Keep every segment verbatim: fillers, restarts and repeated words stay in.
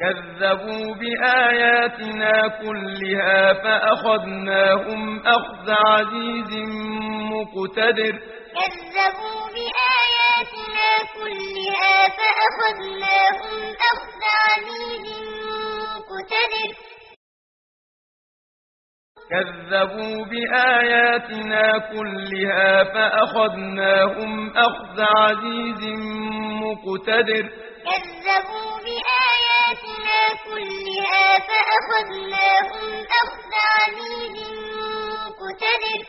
كذبوا بآياتنا كلها فأخذناهم أخذ عزيز مقتدر كذبوا بآياتنا كلها فأخذناهم أخذ عزيز مقتدر كذبوا بآياتنا كلها فأخذناهم أخذ عزيز مقتدر كذبوا بآياتنا كلها فأخذناهم أخذ عزيز مقتدر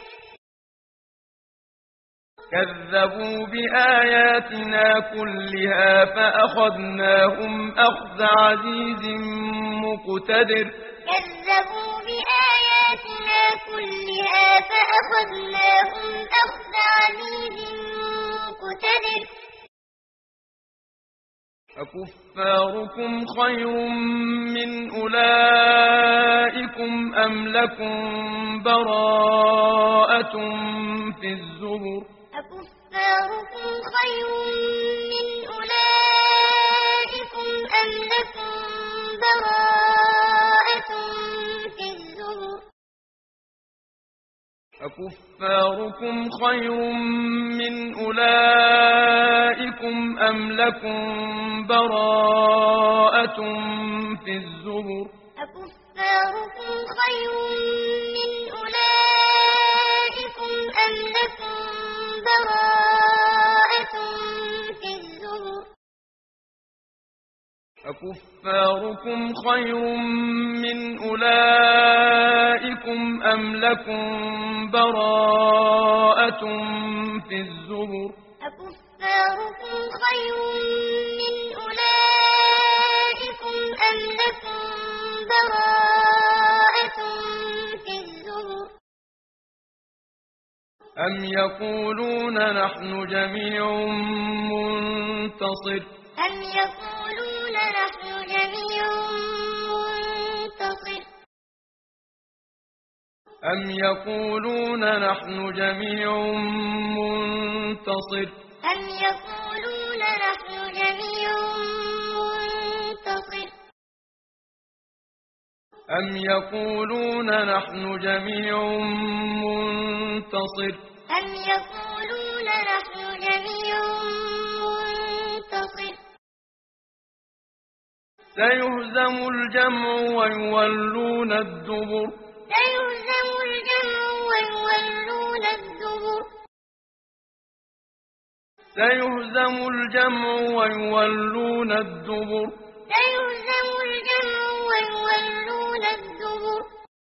كذبوا بآياتنا كلها فأخذناهم أخذ عزيز مقتدر كذبوا بآياتنا كلها فأخذناهم أخذ عزيز مقتدر أكفاركم خير من أولئكم أم لكم براءة في الزبر أكفاركم خير من أولئكم أم لكم براءة في الزبر أكفاركم خير من أولئكم أم لكم براءة في الزبر أكفاركم خير من أولئكم أم لكم براءة في الزبر أكفاركم خير من أولئكم أم لكم براءة في الزبر أكفاركم خير من أولئكم أم لكم براءة في الزبر أم يقولون نحن جميع منتصر أم يقولون نحن جميع منتصر أم يقولون نحن جميع منتصر أم يقولون نحن جميع منتصر أم يقولون نحن جميع منتصر أم يقولون نحن جميع منتصر سيهزم الجمع ويولون الدبر سيهزم الجمع ويولون الدبر سيهزم الجمع ويولون الدبر سيهزم الجمع ويولون الدبر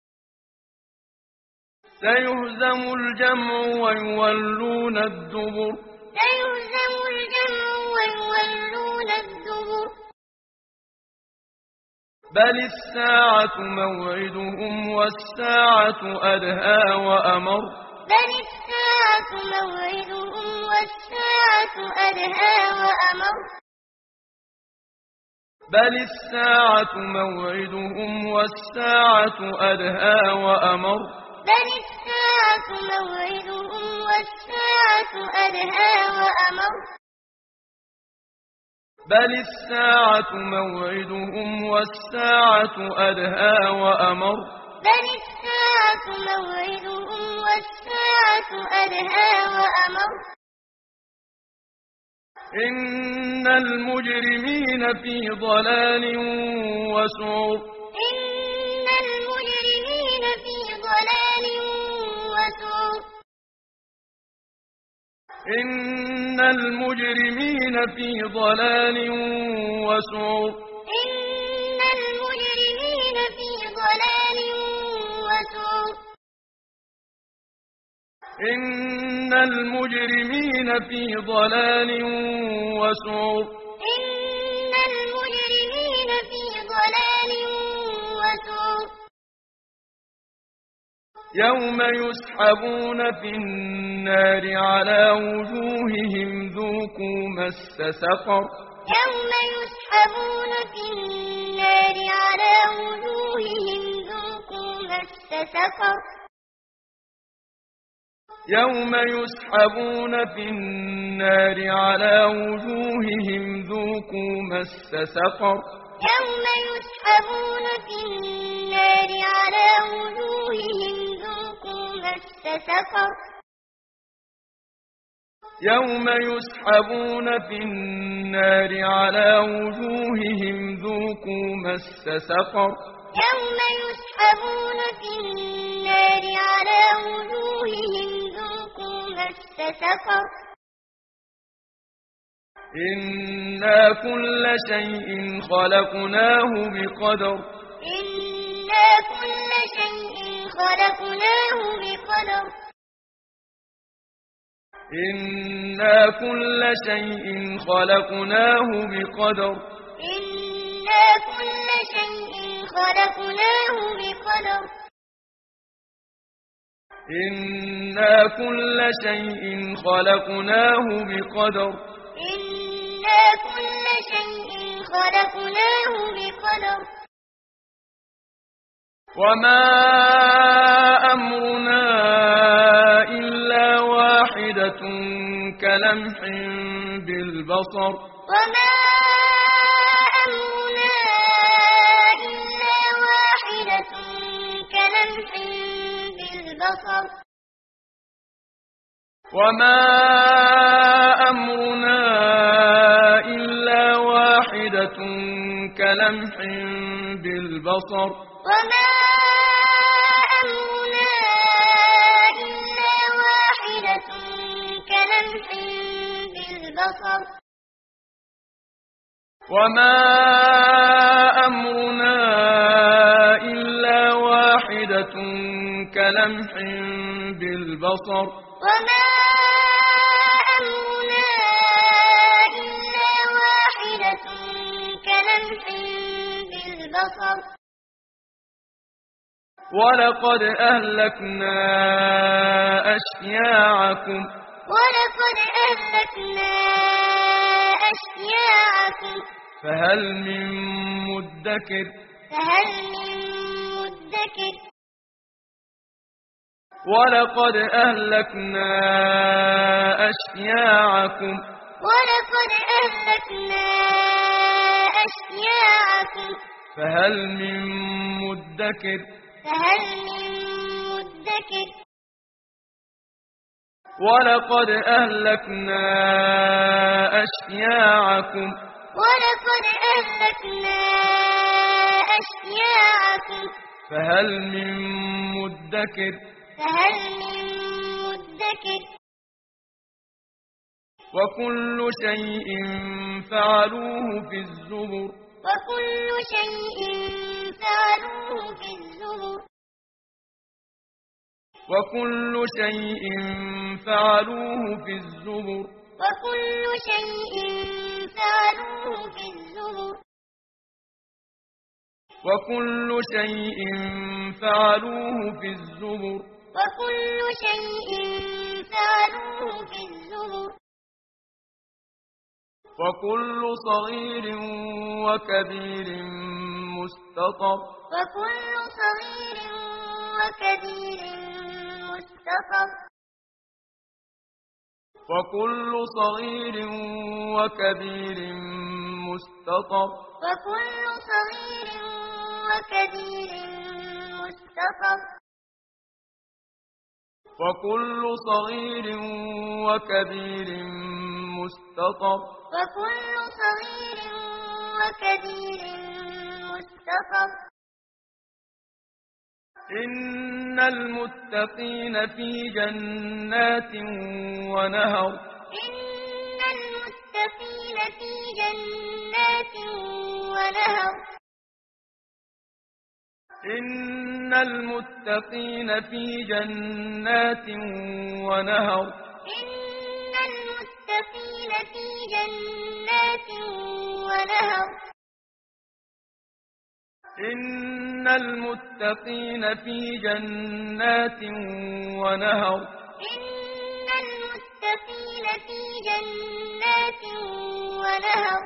سيهزم الجمع ويولون الدبر سيهزم الجمع ويولون الدبر بل الساعة موعدهم والساعة أدهى وأمر بل الساعة موعدهم والساعة أدهى وأمر بل الساعة موعدهم والساعة أدهى وأمر بل الساعة موعدهم والساعة أدهى وأمر بل الساعة موعدهم والساعة أدهى وأمر بل الساعة موعدهم والساعة أدهى وأمر إن المجرمين في ضلال وسعر إن المجرمين في ضلال وسعر إن المجرمين في ضلال وسعر إن المجرمين في ضلال وسعر إن المجرمين في ضلال وسعر إن المجرمين في ضلال وسعر يوم يسحبون في النار على وجوههم ذوقوا مس سقر يوم يسحبون في النار على وجوههم ذوقوا مس سقر يوم يسحبون في النار على وجوههم ذوقوا مس سقر يوم يسحبون في النار على وجوههم ذوقوا مس سقر يوم يسحبون في النار على وجوههم ذوقوا مس سقر يوم يسحبون في النار على وجوههم ذوقوا مس سقر إنا كل شيء خلقناه بقدر إنا كل شيء خلقناه بقدر إنا كل شيء خلقناه بقدر إنا كل شيء خلقناه بقدر إنا كل شيء خلقناه بقدر إنا كل شيء خلقناه بقدر وما أمرنا إلا واحدة كلمح بالبصر وما أمرنا إلا واحدة كلمح بالبصر وما أمرنا إلا واحدة كلمح بالبصر وما أمرنا إلا واحدة كلمح بالبصر وما أمرنا إلا واحدة كلمح بالبصر وما أمرنا إلا واحدة كلمح بالبصر ولقد أهلكنا أشياعكم ولقد أهلكنا أشياعكم فهل من مدكر فهل من مدكر ولقد أهلكنا أشياعكم ولقد أهلكنا أشياعكم فهل من مدكر فهل من مدكر ولقد أهلكنا أشياعكم ولقد أهلكنا أشياعكم فهل من مدكر فهل من مدكر وكل شيء فعلوه في الزبر وكل شيء فعلوه في الزبر وكل شيء فعلوه في الزبر وكل شيء فعلوه في الزبر وكل شيء فعلوه في الزبر وكل شيء فعلوه في الزبر وكل صغير وكبير مستطر وكل صغير وكبير مستطر وكل صغير وكبير مستطر وكل صغير وكبير مستطر وكل صغير وكبير مستطر وكل صغير وكبير مستطر إن المتقين في جنات ونهر إن المتقين في جنات ونهر إن المتقين في جنات ونهر إن المتقين في جنات ونهر إن المتقين في جنات ونهر إن المتقين في جنات ونهر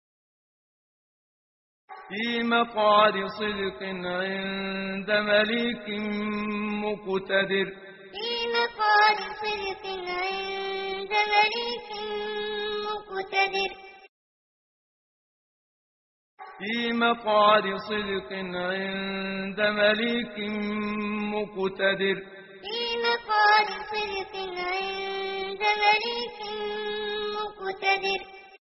في مقعد صدق عند مليك مقتدر في مقعد صدق عند مليك مقتدر في مقعد صدق عند مليك مقتدر في مقعد صدق عند مليك مقتدر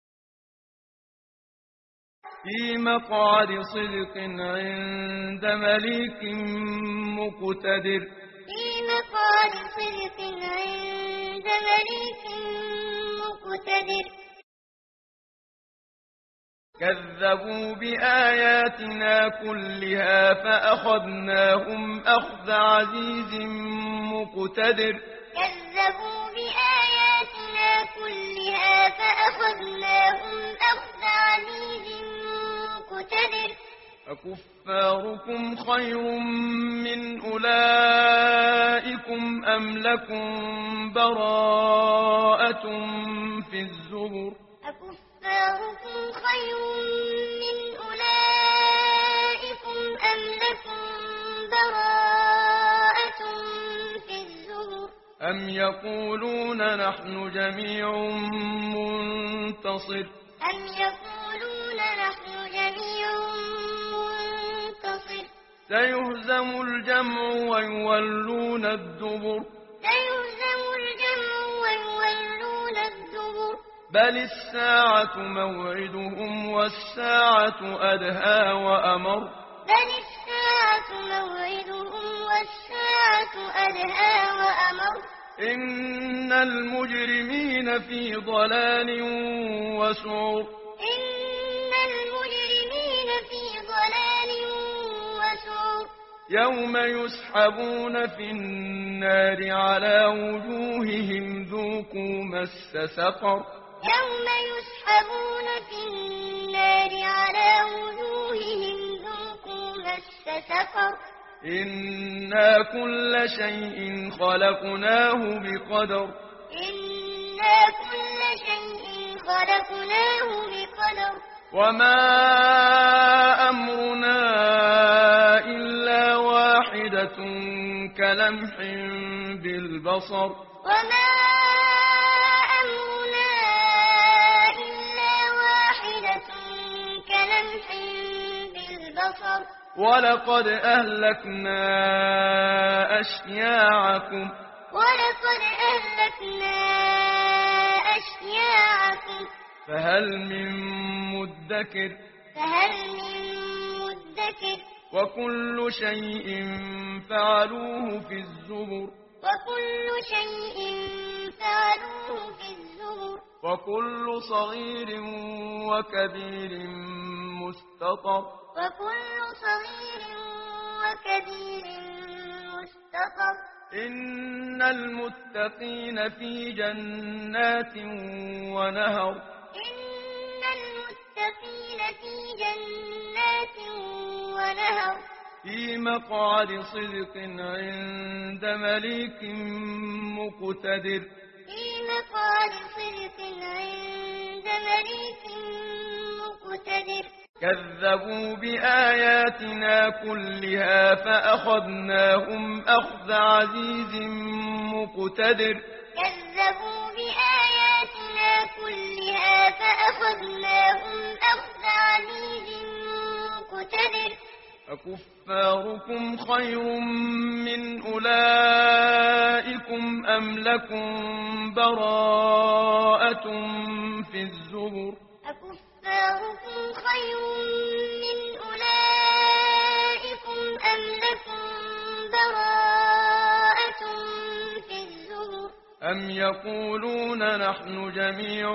في مقعد صدق عند مليك مقتدر في مقعد صدق عند مليك مقتدر كذبوا بآياتنا كلها فأخذناهم أخذ عزيز مقتدر كذبوا بآياتنا كلها فأخذناهم أخذ عزيز مقتدر أكفاركم خير من أولئكم أم لكم براءة في الزبر أكفاركم خير من أولئكم أم لكم براءة في الزبر أم يقولون نحن جميع منتصر أم يقولون نحن جميع منتصر سيهزم الجمع ويولون الدبر سيهزم الجمع ويولون الدبر بل الساعة موعدهم والساعة أدهى وأمر بل الساعة موعدهم والساعة أدهى وأمر إن المجرمين في ضلال وسعر إن المجرمين في ضلال وسعر يوم يسحبون في النار على وجوههم ذوقوا مس سقر يوم يسحبون في النار على وجوههم ذوقوا مس سقر إنا كل شيء خلقناه بقدر إنا كل شيء خلقناه بقدر وما أمرنا إلا واحدة كلمح بالبصر وما أمرنا إلا واحدة كلمح بالبصر ولقد أهلكنا أشياعكم ولقد أهلكنا أشياعكم فهل من مدكر فهل من مدكر وكل شيء فعلوه في الزبر وكل شيء فعلوه في الزبر وكل صغير وكبير مستطر وكل صغير وكبير مستطر إن المتقين في جنات ونهر إن المتقين في جنات ونهر في مقعد صدق عند مليك مقتدر في مقعد صدق عند مليك مقتدر كذبوا بآياتنا كلها فأخذناهم أخذ عزيز مقتدر كذبوا بآياتنا كلها فأخذناهم أخذ عزيز مقتدر أكفاركم خير من أولئكم أم لكم براءة في الزبر أكفاركم خير من أولئكم أم لكم براءة في الزبر أم يقولون نحن جميع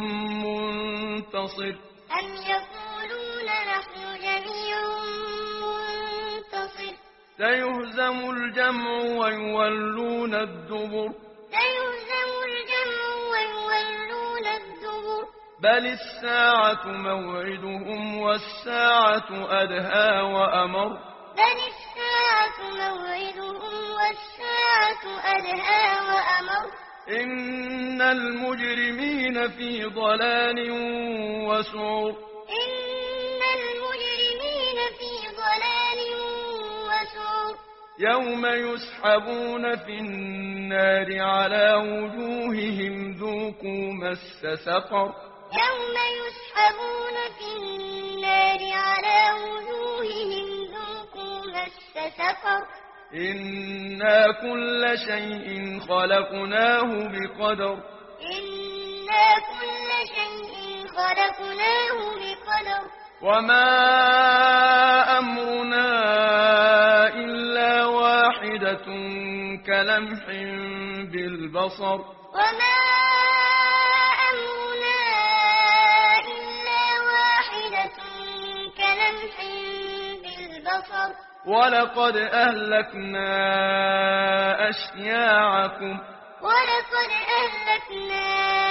منتصر أم يقولون نحن جميع منتصر سيهزم الجمع ويولون الدبر سيهزم الجمع ويولون الدبر بل الساعة موعدهم والساعة أدهى وأمر بل الساعة موعدهم والساعة أدهى وأمر إن المجرمين في ضلال وسعر إن المجرمين في ضلال وسعر يوم يسحبون في النار على وجوههم ذوقوا مس سقر يوم يسحبون في النار النَّارِ عَلَىٰ وُجُوهِهِمْ ذُوقُوا مَسَّ سَقَرَ إِنَّا كُلَّ شَيْءٍ خَلَقْنَاهُ بِقَدَرٍ إِنَّا كُلَّ شَيْءٍ خَلَقْنَاهُ بِقَدَرٍ وَمَا أَمْرُنَا إِلَّا وَاحِدَةٌ كَلَمْحٍ بِالْبَصَرِ وَمَا أَمْرُنَا إِلَّا وَاحِدَةٌ كَلَمْحٍ بِالْبَصَرِ وَلَقَدْ أَهْلَكْنَا أَشْيَاعَكُمْ وَلَقَدْ أَهْلَكْنَا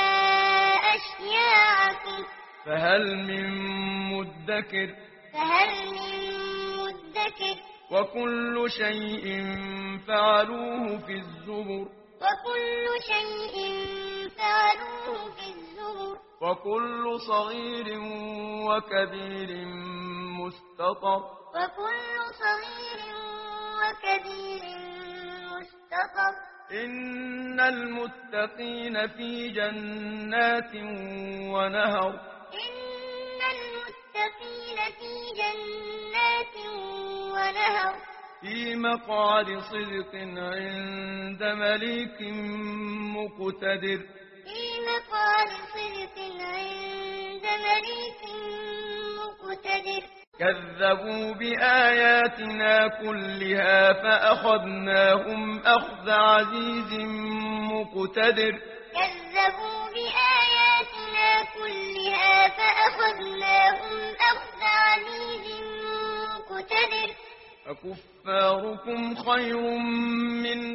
أَشْيَاعَكُمْ فَهَلْ مِن مُّدَّكِرٍ فَهَلْ مِن مُّدَّكِرٍ وَكُلُّ شَيْءٍ فَعَلُوهُ فِي الزُّبُرِ وَكُلُّ شَيْءٍ فَعَلُوهُ فِي الزُّبُرِ وَكُلُّ صَغِيرٍ وَكَبِيرٍ مُّسْتَطَرٌ وَكُلُّ صَغِيرٍ وَكَبِيرٍ مُّسْتَطَرٌ إِنَّ الْمُتَّقِينَ فِي جَنَّاتٍ وَنَهَرٍ إِنَّ الْمُتَّقِينَ فِي جَنَّاتٍ وَنَهَرٍ فِي مَقْعَدِ صِدْقٍ عِندَ مَلِيكٍ مُّقْتَدِرٍ فِي مَقْعَدِ صِدْقٍ عِندَ مَلِيكٍ مُّقْتَدِرٍ كَذَّبُوا بِآيَاتِنَا كُلِّهَا فَأَخَذْنَاهُمْ أَخْذَ عَزِيزٍ مُّقْتَدِرٍ كَذَّبُوا بِآيَاتِنَا كُلِّهَا فَأَخَذْنَاهُمْ أَخْذَ عَزِيزٍ مُّقْتَدِرٍ أَكُفَّارُكُمْ خَيْرٌ مِّنْ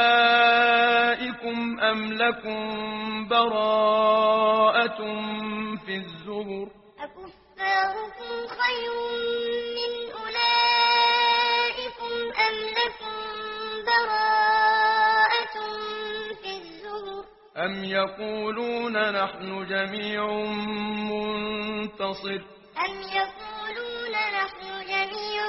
أُولَٰئِكُمْ أَمْ لَكُم بَرَاءَةٌ فِي الزُّبُرِ أَكُفَّارُكُمْ خَيْرٌ مِّنْ أُولَٰئِكُمْ أَمْ لَكُم بَرَاءَةٌ فِي الزُّبُرِ أَمْ يَقُولُونَ نَحْنُ جَمِيعٌ مُّنتَصِرٌ أَمْ يَقُولُونَ نَحْنُ جَمِيعٌ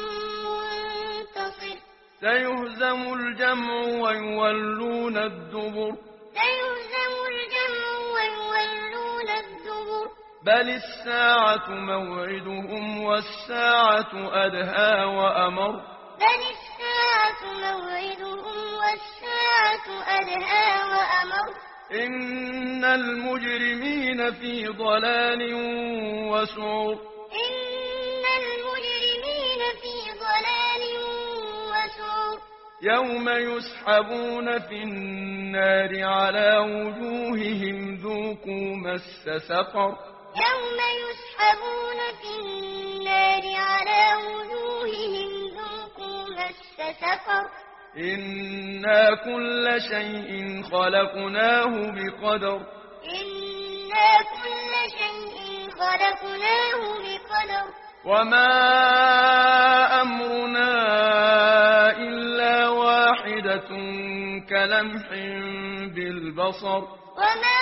مُّنتَصِرٌ سَيُهْزَمُ الْجَمْعُ وَيُوَلُّونَ الدُّبُرَ سَيُهْزَمُ الْجَمْعُ وَيُوَلُّونَ الدُّبُرَ بَلِ السَّاعَةُ مَوْعِدُهُمْ وَالسَّاعَةُ أَدْهَىٰ وَأَمَرُّ بَلِ السَّاعَةُ مَوْعِدُهُمْ وَالسَّاعَةُ أَدْهَىٰ وَأَمَرُّ إِنَّ الْمُجْرِمِينَ فِي ضَلَالٍ وَسُعُرٍ إِنَّ الْمُجْرِمِينَ فِي ضَلَالٍ وَسُعُرٍ يَوْمَ يُسْحَبُونَ فِي النَّارِ عَلَىٰ وُجُوهِهِمْ ذُوقُوا مَسَّ سَقَرَ يَوْمَ يُسْحَبُونَ فِي النَّارِ عَلَىٰ وُجُوهِهِمْ ذُوقُوا مَسَّ سَقَرَ إِنَّا كُلَّ شَيْءٍ خَلَقْنَاهُ بِقَدَرٍ إِنَّا كُلَّ شَيْءٍ خَلَقْنَاهُ بِقَدَرٍ وَمَا أَمْرُنَا إِلَّا وَاحِدَةٌ كَلَمْحٍ بِالْبَصَرِ وَمَا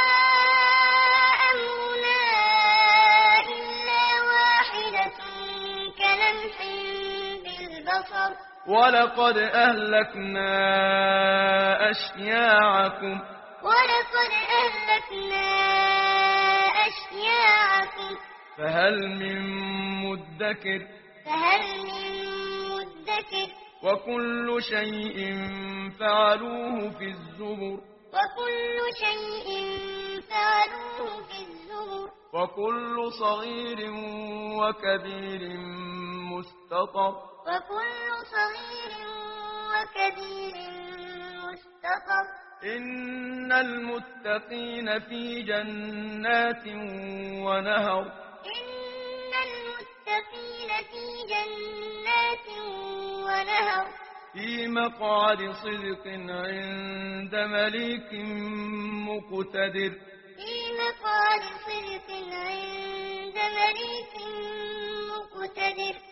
أَمْرُنَا إِلَّا وَاحِدَةٌ كَلَمْحٍ بِالْبَصَرِ وَلَقَدْ أَهْلَكْنَا أَشْيَاعَكُمْ وَلَقَدْ أَهْلَكْنَا أَشْيَاعَكُمْ فَهَلْ مِن مُّدَّكِرٍ فَهَلْ مِن مُّدَّكِرٍ وَكُلُّ شَيْءٍ فَعَلُوهُ فِي الزُّبُرِ وَكُلُّ شَيْءٍ فَعَلُوهُ فِي الزُّبُرِ وَكُلُّ صَغِيرٍ وَكَبِيرٍ مُّسْتَطَرٌ وَكُلُّ صَغِيرٍ وَكَبِيرٍ مُّسْتَطَرٌ إِنَّ الْمُتَّقِينَ فِي جَنَّاتٍ وَنَهَرٍ إِنَّ الْمُتَّقِينَ فِي جَنَّاتٍ وَنَهَرٍ فِي مَقْعَدِ صِدْقٍ عِندَ مَلِيكٍ مُّقْتَدِرٍ فِي مَقْعَدِ صِدْقٍ عِندَ مَلِيكٍ مُّقْتَدِرٍ